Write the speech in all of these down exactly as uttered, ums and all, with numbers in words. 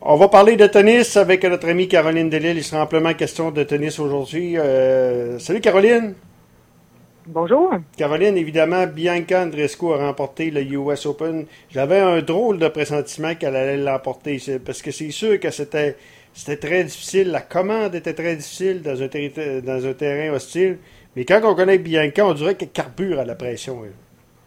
On va parler de tennis avec notre amie Caroline Delille. Il sera amplement question de tennis aujourd'hui. Euh, salut Caroline. Bonjour. Caroline, évidemment, Bianca Andreescu a remporté le U S Open. J'avais un drôle de pressentiment qu'elle allait l'emporter, parce que c'est sûr que c'était c'était très difficile. La commande était très difficile dans un, terri- dans un terrain hostile. Mais quand on connaît Bianca, on dirait qu'elle carbure à la pression. Elle.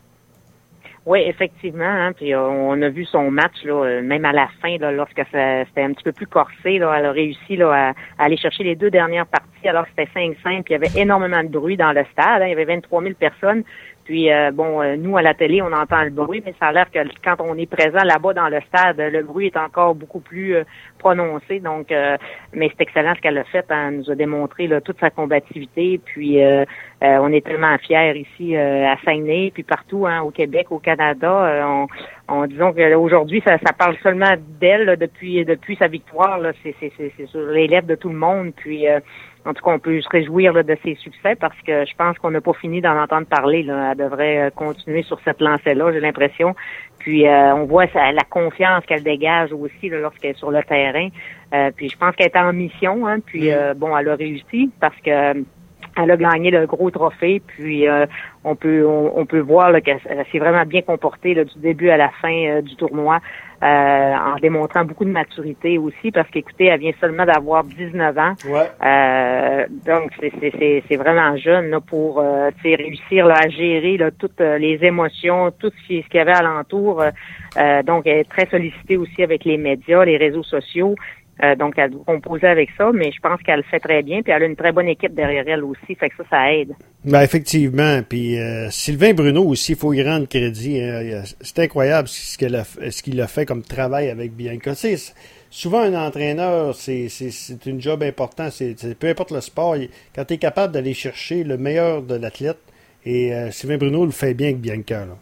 Oui, effectivement. Hein, puis euh, on a vu son match là, euh, même à la fin, là, lorsque ça, c'était un petit peu plus corsé. Là, elle a réussi là, à, à aller chercher les deux dernières parties. Alors c'était cinq cinq, puis il y avait énormément de bruit dans le stade. Hein, il y avait vingt-trois mille personnes. Puis euh, bon, euh, nous à la télé, on entend le bruit, mais ça a l'air que quand on est présent là-bas dans le stade, le bruit est encore beaucoup plus euh, prononcé. Donc, euh, mais c'est excellent ce qu'elle a fait. Hein, elle nous a démontré là, toute sa combativité. Puis euh, euh, on est tellement fiers ici euh, à Saguenay, puis partout hein, au Québec, au Canada. Euh, on, on disons qu'aujourd'hui, ça, ça parle seulement d'elle là, depuis depuis sa victoire. Là, c'est, c'est, c'est, c'est sur les lèvres de tout le monde. Puis euh, en tout cas, on peut se réjouir là, de ses succès parce que je pense qu'on n'a pas fini d'en entendre parler. Là. Elle devrait continuer sur cette lancée-là, j'ai l'impression. Puis euh, on voit ça, la confiance qu'elle dégage aussi là, lorsqu'elle est sur le terrain. Euh, puis je pense qu'elle est en mission. Hein, puis euh, bon, elle a réussi parce que elle a gagné le gros trophée, puis euh, on peut on, on peut voir là, qu'elle s'est vraiment bien comportée là, du début à la fin euh, du tournoi, euh, en démontrant beaucoup de maturité aussi, parce qu'écoutez, elle vient seulement d'avoir dix-neuf ans. Ouais. Euh, donc c'est, c'est, c'est, c'est vraiment jeune là, pour euh, réussir là, à gérer là, toutes les émotions, tout ce qu'il y avait alentour. Euh, donc elle est très sollicitée aussi avec les médias, les réseaux sociaux. Euh, donc, elle doit composer avec ça, mais je pense qu'elle le fait très bien, puis elle a une très bonne équipe derrière elle aussi, fait que ça, ça aide. Ben effectivement, puis euh, Sylvain Bruno aussi, il faut y rendre crédit. Hein. C'est incroyable ce qu'il a, ce qu'il a fait comme travail avec Bianca. Tu sais, souvent, un entraîneur, c'est, c'est, c'est une job important, c'est, c'est, peu importe le sport, quand tu es capable d'aller chercher le meilleur de l'athlète, et euh, Sylvain Bruno le fait bien avec Bianca, là.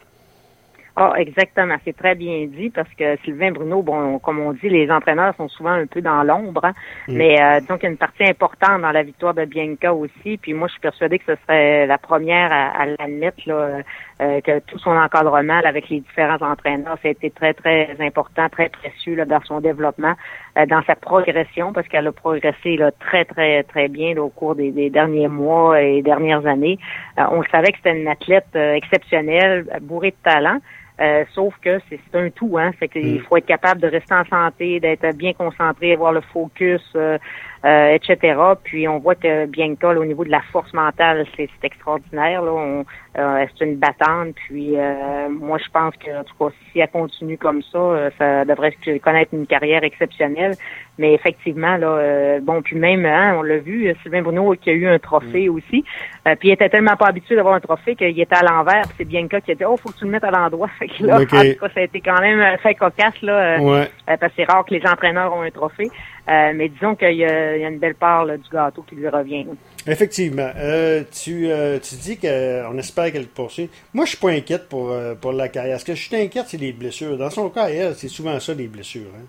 Ah, exactement. C'est très bien dit parce que Sylvain Bruno, bon, comme on dit, les entraîneurs sont souvent un peu dans l'ombre, hein, mm. mais euh, donc il y a une partie importante dans la victoire de Bianca aussi. Puis moi, je suis persuadée que ce serait la première à, à l'admettre là, euh, que tout son encadrement là, avec les différents entraîneurs, ça a été très très important, très précieux là, dans son développement, euh, dans sa progression, parce qu'elle a progressé là, très très très bien là, au cours des, des derniers mois et dernières années. Euh, on savait que c'était une athlète euh, exceptionnelle, bourrée de talent. Euh, sauf que c'est, c'est un tout, hein. Fait qu'il faut être capable de rester en santé, d'être bien concentré, avoir le focus, euh, euh, et cetera. Puis on voit que Bianca, là, au niveau de la force mentale, c'est, c'est extraordinaire. Là. On, euh, c'est une battante. Puis euh, moi, je pense que, en tout cas, si elle continue comme ça, euh, ça devrait connaître une carrière exceptionnelle. Mais effectivement, là, euh, bon, puis même, hein, on l'a vu, Sylvain Bruno qui a eu un trophée mm. aussi. Euh, puis il était tellement pas habitué d'avoir un trophée qu'il était à l'envers. Puis c'est Bianca qui a dit, oh, faut que tu le mettes à l'endroit. Fait que là, okay. En tout cas, ça a été quand même très cocasse, là, ouais. euh, parce que c'est rare que les entraîneurs ont un trophée. Euh, mais disons qu'il y a, il y a une belle part là, du gâteau qui lui revient. Effectivement. Euh, tu, euh, tu dis qu'on espère qu'elle poursuit. Moi, je suis pas inquiète pour, euh, pour la carrière. Ce que je suis inquiète, c'est les blessures. Dans son cas, elle, c'est souvent ça, les blessures. Hein?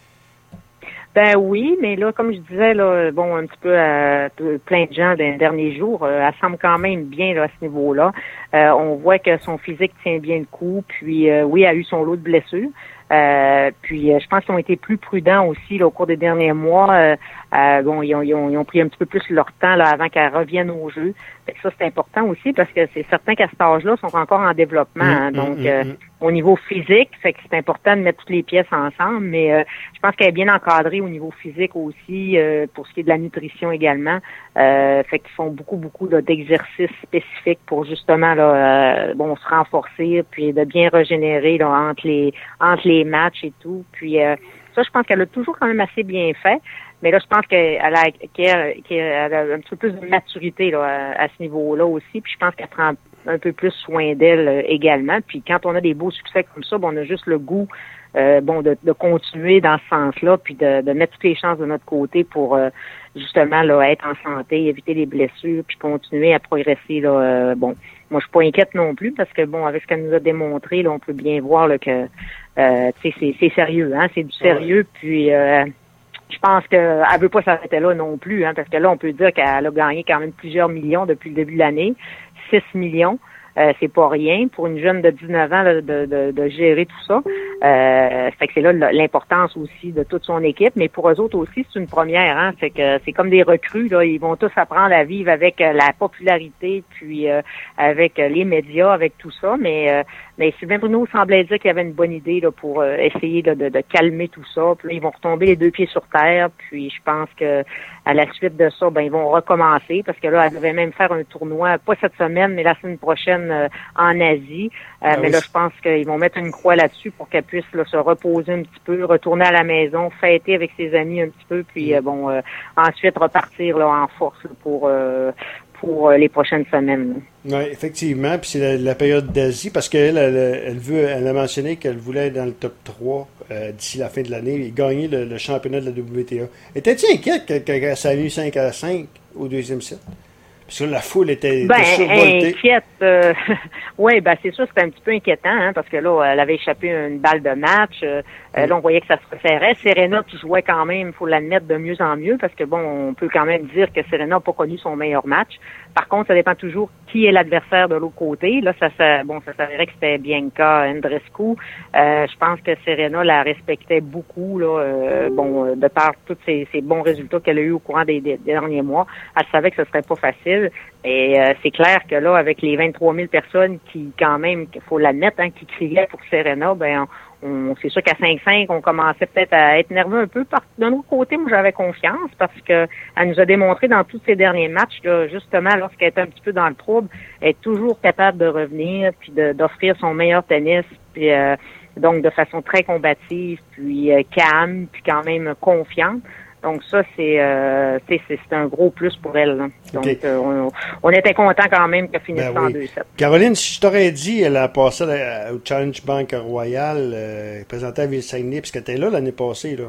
Ben oui, mais là, comme je disais, là, bon, un petit peu à plein de gens dans les derniers jours, euh, elle semble quand même bien là, à ce niveau-là. Euh, on voit que son physique tient bien le coup, puis euh, oui, elle a eu son lot de blessures. Euh, puis euh, je pense qu'ils ont été plus prudents aussi là, au cours des derniers mois. Euh, euh, bon, ils ont, ils, ont, ils ont pris un petit peu plus leur temps là, avant qu'elle revienne au jeu. Fait que ça, c'est important aussi parce que c'est certain qu'à cet âge-là, ils sont encore en développement. Hein, mmh, donc, mmh, euh, mmh. au niveau physique, fait que c'est important de mettre toutes les pièces ensemble, mais euh, je pense qu'elle est bien encadrée au niveau physique aussi, euh, pour ce qui est de la nutrition également. Euh, fait qu'ils font beaucoup, beaucoup là, d'exercices spécifiques pour justement là, euh, bon, se renforcer, puis de bien régénérer là, entre les entre les matchs et tout. Puis euh, ça, je pense qu'elle a toujours quand même assez bien fait. Mais là, je pense qu'elle a, qu'elle, qu'elle a un petit peu plus de maturité là, à, à ce niveau-là aussi. Puis je pense qu'elle prend un peu plus soin d'elle euh, également. Puis quand on a des beaux succès comme ça, bon, on a juste le goût euh, bon de, de continuer dans ce sens-là, puis de, de mettre toutes les chances de notre côté pour euh, justement là être en santé, éviter les blessures, puis continuer à progresser. Là, euh, bon, moi, je suis pas inquiète non plus parce que bon, avec ce qu'elle nous a démontré, là, on peut bien voir là, que euh, tu sais, c'est, c'est sérieux, hein, c'est du sérieux. Puis euh, je pense qu'elle veut pas s'arrêter là non plus, hein, parce que là, on peut dire qu'elle a gagné quand même plusieurs millions depuis le début de l'année, six millions. Euh, c'est pas rien pour une jeune de dix-neuf ans là, de, de, de gérer tout ça. Euh, fait que c'est là l'importance aussi de toute son équipe, mais pour eux autres aussi, c'est une première. Hein, fait que c'est comme des recrues, là, ils vont tous apprendre à vivre avec euh, la popularité, puis euh, avec euh, les médias, avec tout ça, mais euh, mais Sylvain Bruno semblait dire qu'il avait une bonne idée là, pour euh, essayer là, de, de calmer tout ça. Puis là, ils vont retomber les deux pieds sur terre, puis je pense que à la suite de ça, ben ils vont recommencer, parce que là, elle devait même faire un tournoi, pas cette semaine, mais la semaine prochaine euh, en Asie. Euh, ah mais oui. Là, je pense qu'ils vont mettre une croix là-dessus pour qu'elle puisse là, se reposer un petit peu, retourner à la maison, fêter avec ses amis un petit peu, puis euh, bon, euh, ensuite repartir là en force là, pour euh, pour euh, les prochaines semaines. Oui, effectivement. Puis c'est la, la période d'Asie, parce qu'elle elle, elle veut, elle a mentionné qu'elle voulait être dans le top trois euh, d'ici la fin de l'année et gagner le, le championnat de la W T A. Étais-tu inquiète que, que, que ça a eu cinq à cinq au deuxième set? Parce que la foule était, ben, était survoltée. Inquiète. Euh, oui, ben c'est sûr, c'était un petit peu inquiétant, hein, parce que là, elle avait échappé une balle de match. Euh, mm. Là, on voyait que ça se resserrait. Serena qui jouait quand même, il faut l'admettre, de mieux en mieux, parce que bon, on peut quand même dire que Serena n'a pas connu son meilleur match. Par contre, ça dépend toujours qui est l'adversaire de l'autre côté. Là, ça, ça bon, ça s'avérait que c'était Bianca Andreescu. Euh, je pense que Serena la respectait beaucoup, là, euh, bon, de par tous ces, ces bons résultats qu'elle a eu au courant des, des, des derniers mois. Elle savait que ce serait pas facile. Et euh, c'est clair que là, avec les vingt-trois mille personnes qui, quand même, il faut l'admettre, hein, qui criaient pour Serena, ben on, on c'est sûr qu'à cinq cinq, on commençait peut-être à être nerveux un peu. Par, d'un autre côté, moi, j'avais confiance parce que elle nous a démontré dans tous ses derniers matchs, là, justement, lorsqu'elle était un petit peu dans le trouble, elle est toujours capable de revenir puis de, d'offrir son meilleur tennis, puis euh, donc de façon très combative, puis euh, calme, puis quand même confiante. Donc ça, c'est, euh, c'est, c'est un gros plus pour elle. Là. Donc okay. euh, on, on était content quand même qu'elle finisse ben en oui. deux sept. Caroline, si je t'aurais dit, elle a passé à, au Challenge Bank Royal, euh, présentée à Ville-Saguenay, puisqu'elle était là l'année passée. Là.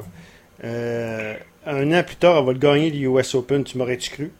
Euh, un an plus tard, elle va le gagner du U S Open. Tu m'aurais-tu cru?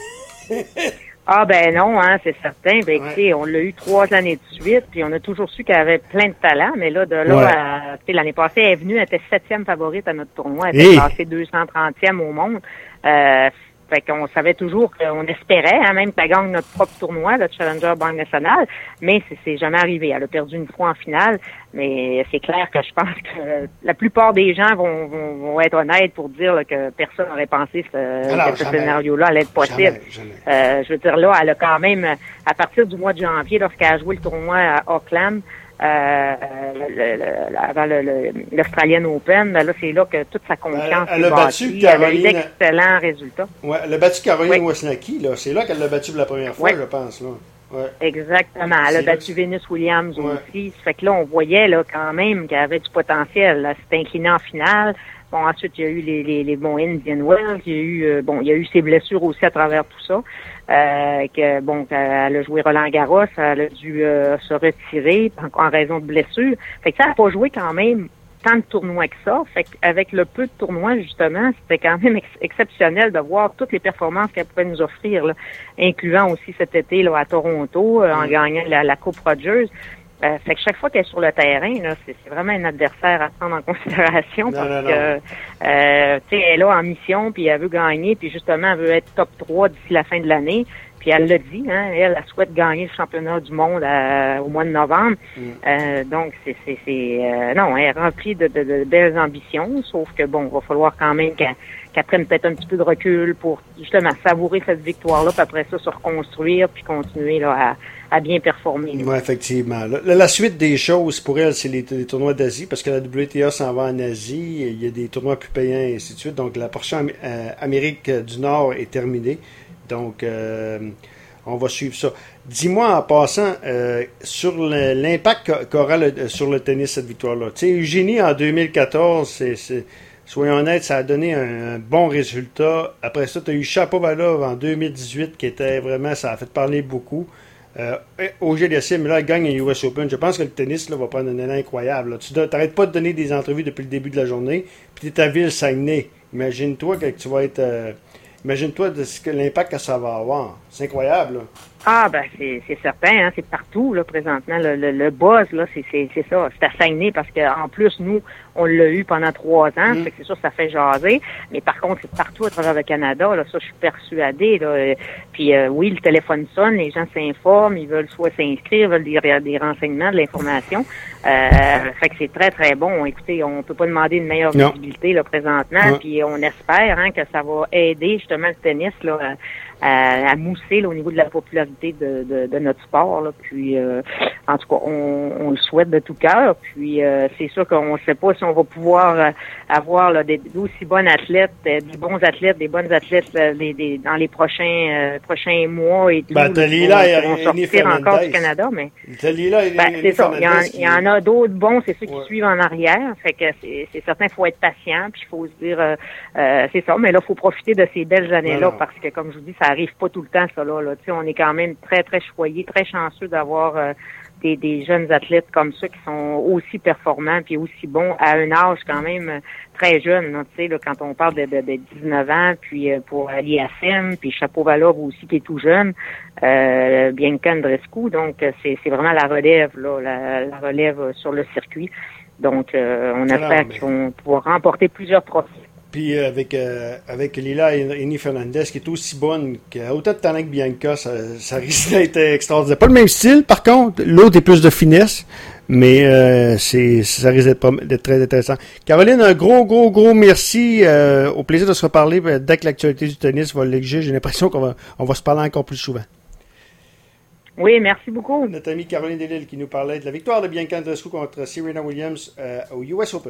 Ah ben non, hein, c'est certain. Ben écoutez, ouais. On l'a eu trois années de suite, puis on a toujours su qu'elle avait plein de talent, mais là, de là, ouais. à, l'année passée, elle est venue, elle était septième favorite à notre tournoi, elle était classée deux cent trentième au monde. Euh, fait qu'on savait toujours qu'on espérait, hein, même qu'elle gagne notre propre tournoi, le Challenger Banque Nationale, mais c'est, c'est jamais arrivé. Elle a perdu une fois en finale, mais c'est clair que je pense que la plupart des gens vont, vont, vont être honnêtes pour dire là, que personne n'aurait pensé ce, Alors, que ce scénario-là allait être possible. Jamais, jamais. Euh, je veux dire, là, elle a quand même, à partir du mois de janvier, lorsqu'elle a joué le tournoi à Auckland, Euh, le, le, avant le, le, l'Australian Open, là, c'est là que toute sa confiance elle, elle a battu Caroline. Elle a eu d'excellents résultats. Ouais, elle a battu Caroline oui. Wozniacki, là. C'est là qu'elle l'a battu pour la première fois, oui. je pense, là. Ouais. Exactement. Elle a battu Venus Williams ouais. aussi. Ça fait que là, on voyait, là, quand même, qu'elle avait du potentiel. Elle s'est inclinée en finale. Bon, ensuite, il y a eu les, les, les bons Indian Wells. Il y a eu, euh, bon, il y a eu ses blessures aussi à travers tout ça. Euh, que, bon, elle a joué Roland Garros. Elle a dû euh, se retirer en, en raison de blessures. Fait que ça, elle n'a pas joué quand même tant de tournois que ça. Fait qu'avec le peu de tournois, justement, c'était quand même ex- exceptionnel de voir toutes les performances qu'elle pouvait nous offrir, là, incluant aussi cet été là, à Toronto, euh, en gagnant la, la Coupe Rogers. Euh, fait que chaque fois qu'elle est sur le terrain, là, c'est, c'est vraiment un adversaire à prendre en considération non, parce non, non. que euh, tu sais, elle est là en mission, puis elle veut gagner, puis justement, elle veut être top trois d'ici la fin de l'année. Puis elle l'a dit, hein, elle, elle souhaite gagner le championnat du monde à, au mois de novembre. Mm. Euh, donc, c'est, c'est, c'est euh, non, elle est remplie de, de, de belles ambitions, sauf que bon, il va falloir quand même qu'elle, qu'elle prenne peut-être un petit peu de recul pour justement savourer cette victoire-là, puis après ça, se reconstruire, puis continuer là, à, à bien performer. Oui, effectivement. La, la suite des choses pour elle, c'est les, les tournois d'Asie, parce que la W T A s'en va en Asie, il y a des tournois plus payants et ainsi de suite. Donc, la portion euh, Amérique du Nord est terminée. Donc, euh, on va suivre ça. Dis-moi en passant, euh, sur le, l'impact qu'aura le, sur le tennis cette victoire-là. Tu sais, Eugénie, en deux mille quatorze, c'est, c'est, soyons honnêtes, ça a donné un, un bon résultat. Après ça, tu as eu Shapovalov en deux mille dix-huit, qui était vraiment, ça a fait parler beaucoup. Euh, Auger Aliassime, là, il gagne un U S Open. Je pense que le tennis là, va prendre un élan incroyable. Là. Tu n'arrêtes pas de donner des entrevues depuis le début de la journée, puis tu es à Ville-Saguenay. Imagine-toi que tu vas être... Euh, Imagine-toi de ce que, l'impact que ça va avoir. C'est incroyable, là. Ah ben c'est c'est certain, hein, c'est partout là présentement le, le, le buzz là, c'est c'est c'est ça, c'est à Saguenay parce que en plus nous on l'a eu pendant trois ans, mm. fait que c'est sûr ça fait jaser, mais par contre c'est partout à travers le Canada là, ça je suis persuadée là. Puis euh, oui le téléphone sonne, les gens s'informent, ils veulent soit s'inscrire, veulent des, des renseignements, de l'information, euh, fait que c'est très très bon. Écoutez, on peut pas demander une meilleure non. visibilité là présentement, puis on espère hein, que ça va aider justement le tennis là. À, À, à mousser là, au niveau de la popularité de, de, de notre sport. Là. Puis, euh, en tout cas, on, on le souhaite de tout cœur. Puis, euh, c'est sûr qu'on ne sait pas si on va pouvoir euh, avoir là, des d'aussi bonnes athlètes, euh, des bons athlètes, des bonnes athlètes euh, des, des, dans les prochains euh, prochains mois et tout. Ben, là, qui vont sortir encore du Canada, mais là, ben, c'est ça. Il y, en, il y en a d'autres bons, c'est ceux qui ouais. suivent en arrière. Fait que c'est, c'est certain, il faut être patient. Puis, il faut se dire, euh, euh, c'est ça. Mais là, il faut profiter de ces belles années-là non, non. parce que, comme je vous dis, ça arrive pas tout le temps, ça, là. là. Tu sais, on est quand même très, très choyés, très chanceux d'avoir euh, des, des jeunes athlètes comme ça qui sont aussi performants puis aussi bons à un âge quand même très jeune. Là, tu sais, là, quand on parle de, de, de dix-neuf ans, puis euh, pour l'I A S M, puis Shapovalov aussi qui est tout jeune, euh, Bianca Andreescu. Donc, c'est, c'est vraiment la relève, là, la, la relève sur le circuit. Donc, euh, on espère Alors, mais... qu'ils vont pouvoir remporter plusieurs trophées. Puis euh, avec euh, avec Lila Eni Fernandez qui est aussi bonne, qui a autant de talent que Bianca, ça, ça risque d'être extraordinaire. Pas le même style, par contre. L'autre est plus de finesse, mais euh, c'est ça risque d'être, d'être très intéressant. Caroline, un gros, gros, gros merci. Euh, au plaisir de se reparler dès que l'actualité du tennis va l'exiger. J'ai l'impression qu'on va on va se parler encore plus souvent. Oui, merci beaucoup. Notre amie Caroline Delille qui nous parlait de la victoire de Bianca Andreescu contre Serena Williams euh, au U S Open.